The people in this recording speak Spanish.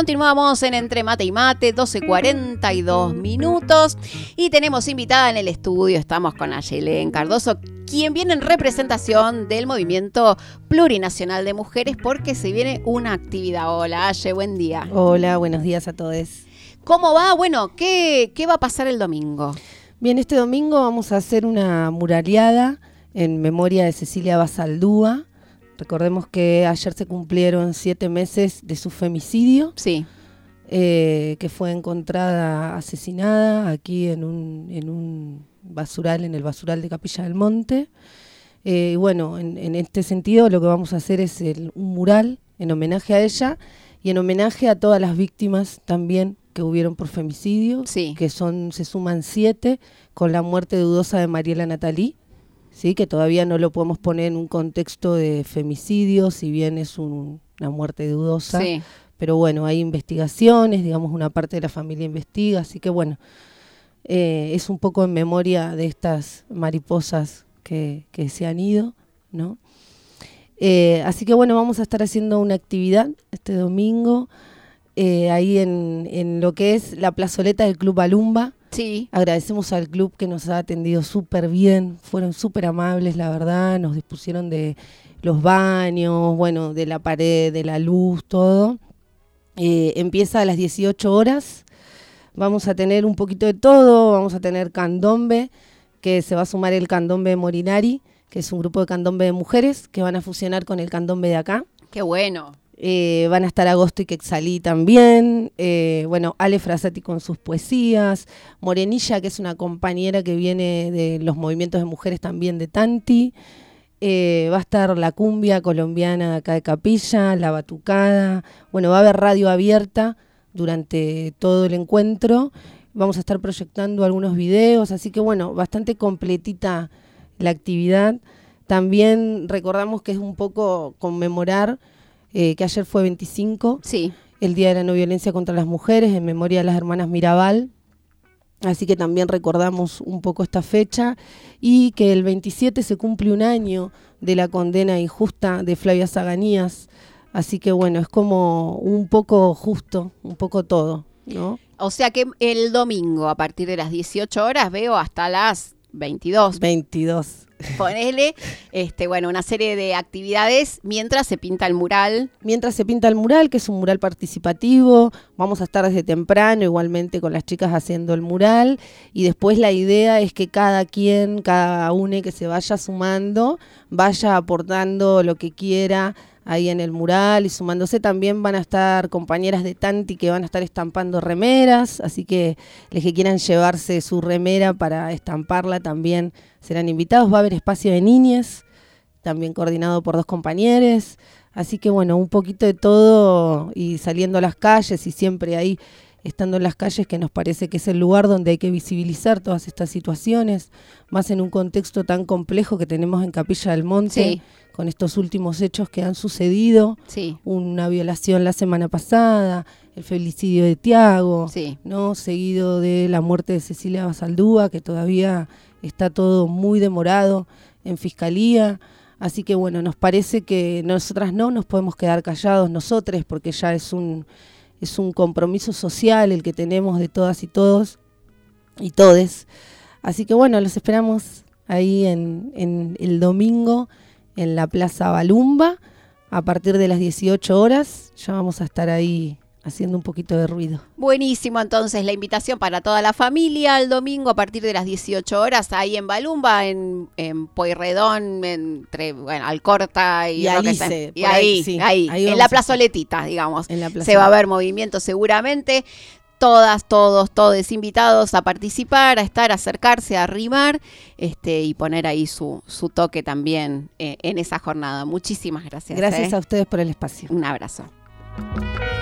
Continuamos en Entre Mate y Mate, 12:42 minutos. Y tenemos invitada en el estudio, estamos con Ayelén Cardoso, quien viene en representación del Movimiento Plurinacional de Mujeres porque se viene una actividad. Hola, Aye, buen día. Hola, buenos días a todos. ¿Cómo va? Bueno, ¿qué va a pasar el domingo? Bien, este domingo vamos a hacer una muraleada en memoria de Cecilia Basaldúa. Recordemos que ayer se cumplieron 7 meses de su femicidio. Sí. Que fue encontrada asesinada aquí en un basural, en el basural de Capilla del Monte. Y bueno, en este sentido lo que vamos a hacer es un mural en homenaje a ella y en homenaje a todas las víctimas también que hubieron por femicidio, sí, que se suman 7 con la muerte dudosa de Mariela Natalí, ¿sí? Que todavía no lo podemos poner en un contexto de femicidio, si bien es una muerte dudosa, sí. Pero bueno, hay investigaciones, digamos, una parte de la familia investiga, así que bueno, es un poco en memoria de estas mariposas que se han ido, ¿no? Así que bueno, vamos a estar haciendo una actividad este domingo, ahí en lo que es la plazoleta del Club Balumba. Sí. Agradecemos al club que nos ha atendido súper bien, fueron súper amables, la verdad, nos dispusieron de los baños, bueno, de la pared, de la luz, todo. Empieza a las 18 horas, vamos a tener un poquito de todo, vamos a tener candombe, que se va a sumar el candombe de Morinari, que es un grupo de candombe de mujeres que van a fusionar con el candombe de acá. ¡Qué bueno! Van a estar Agosto y Quexalí también, bueno, Ale Frasati con sus poesías, Morenilla, que es una compañera que viene de los movimientos de mujeres también de Tanti, va a estar la cumbia colombiana de acá de Capilla, la batucada, bueno, va a haber radio abierta durante todo el encuentro, vamos a estar proyectando algunos videos, así que bueno, bastante completita la actividad. También recordamos que es un poco conmemorar que ayer fue 25, sí, el Día de la No Violencia contra las Mujeres, en memoria de las hermanas Mirabal. Así que también recordamos un poco esta fecha y que el 27 se cumple un año de la condena injusta de Flavia Zaganías. Así que bueno, es como un poco justo, un poco todo, ¿no? O sea que el domingo a partir de las 18 horas veo hasta las 22. 22. Ponele, bueno, una serie de actividades mientras se pinta el mural. Mientras se pinta el mural, que es un mural participativo, vamos a estar desde temprano igualmente con las chicas haciendo el mural y después la idea es que cada una que se vaya sumando, vaya aportando lo que quiera ahí en el mural y sumándose. También van a estar compañeras de Tanti que van a estar estampando remeras, así que los que quieran llevarse su remera para estamparla también serán invitados. Va a haber espacio de niñes, también coordinado por 2 compañeros, así que bueno, un poquito de todo y saliendo a las calles y siempre ahí estando en las calles, que nos parece que es el lugar donde hay que visibilizar todas estas situaciones, más en un contexto tan complejo que tenemos en Capilla del Monte, sí, con estos últimos hechos que han sucedido, sí, una violación la semana pasada, el femicidio de Tiago, sí, ¿no? Seguido de la muerte de Cecilia Basaldúa, que todavía está todo muy demorado en Fiscalía. Así que bueno, nos parece que nosotras no nos podemos quedar callados, nosotros, porque ya es un compromiso social el que tenemos de todas y todos y todes. Así que bueno, los esperamos ahí en el domingo en la Plaza Balumba a partir de las 18 horas. Ya vamos a estar ahí haciendo un poquito de ruido. Buenísimo, entonces la invitación para toda la familia el domingo a partir de las 18 horas ahí en Balumba, en Pueyrredón, entre Alcorta y Alice, ahí en la plazoletita, digamos. En la plazoleta. Se va a ver movimiento seguramente. Todas, todos invitados a participar, a estar, a acercarse, a arrimar y poner ahí su toque también en esa jornada. Muchísimas gracias. Gracias a ustedes por el espacio. Un abrazo.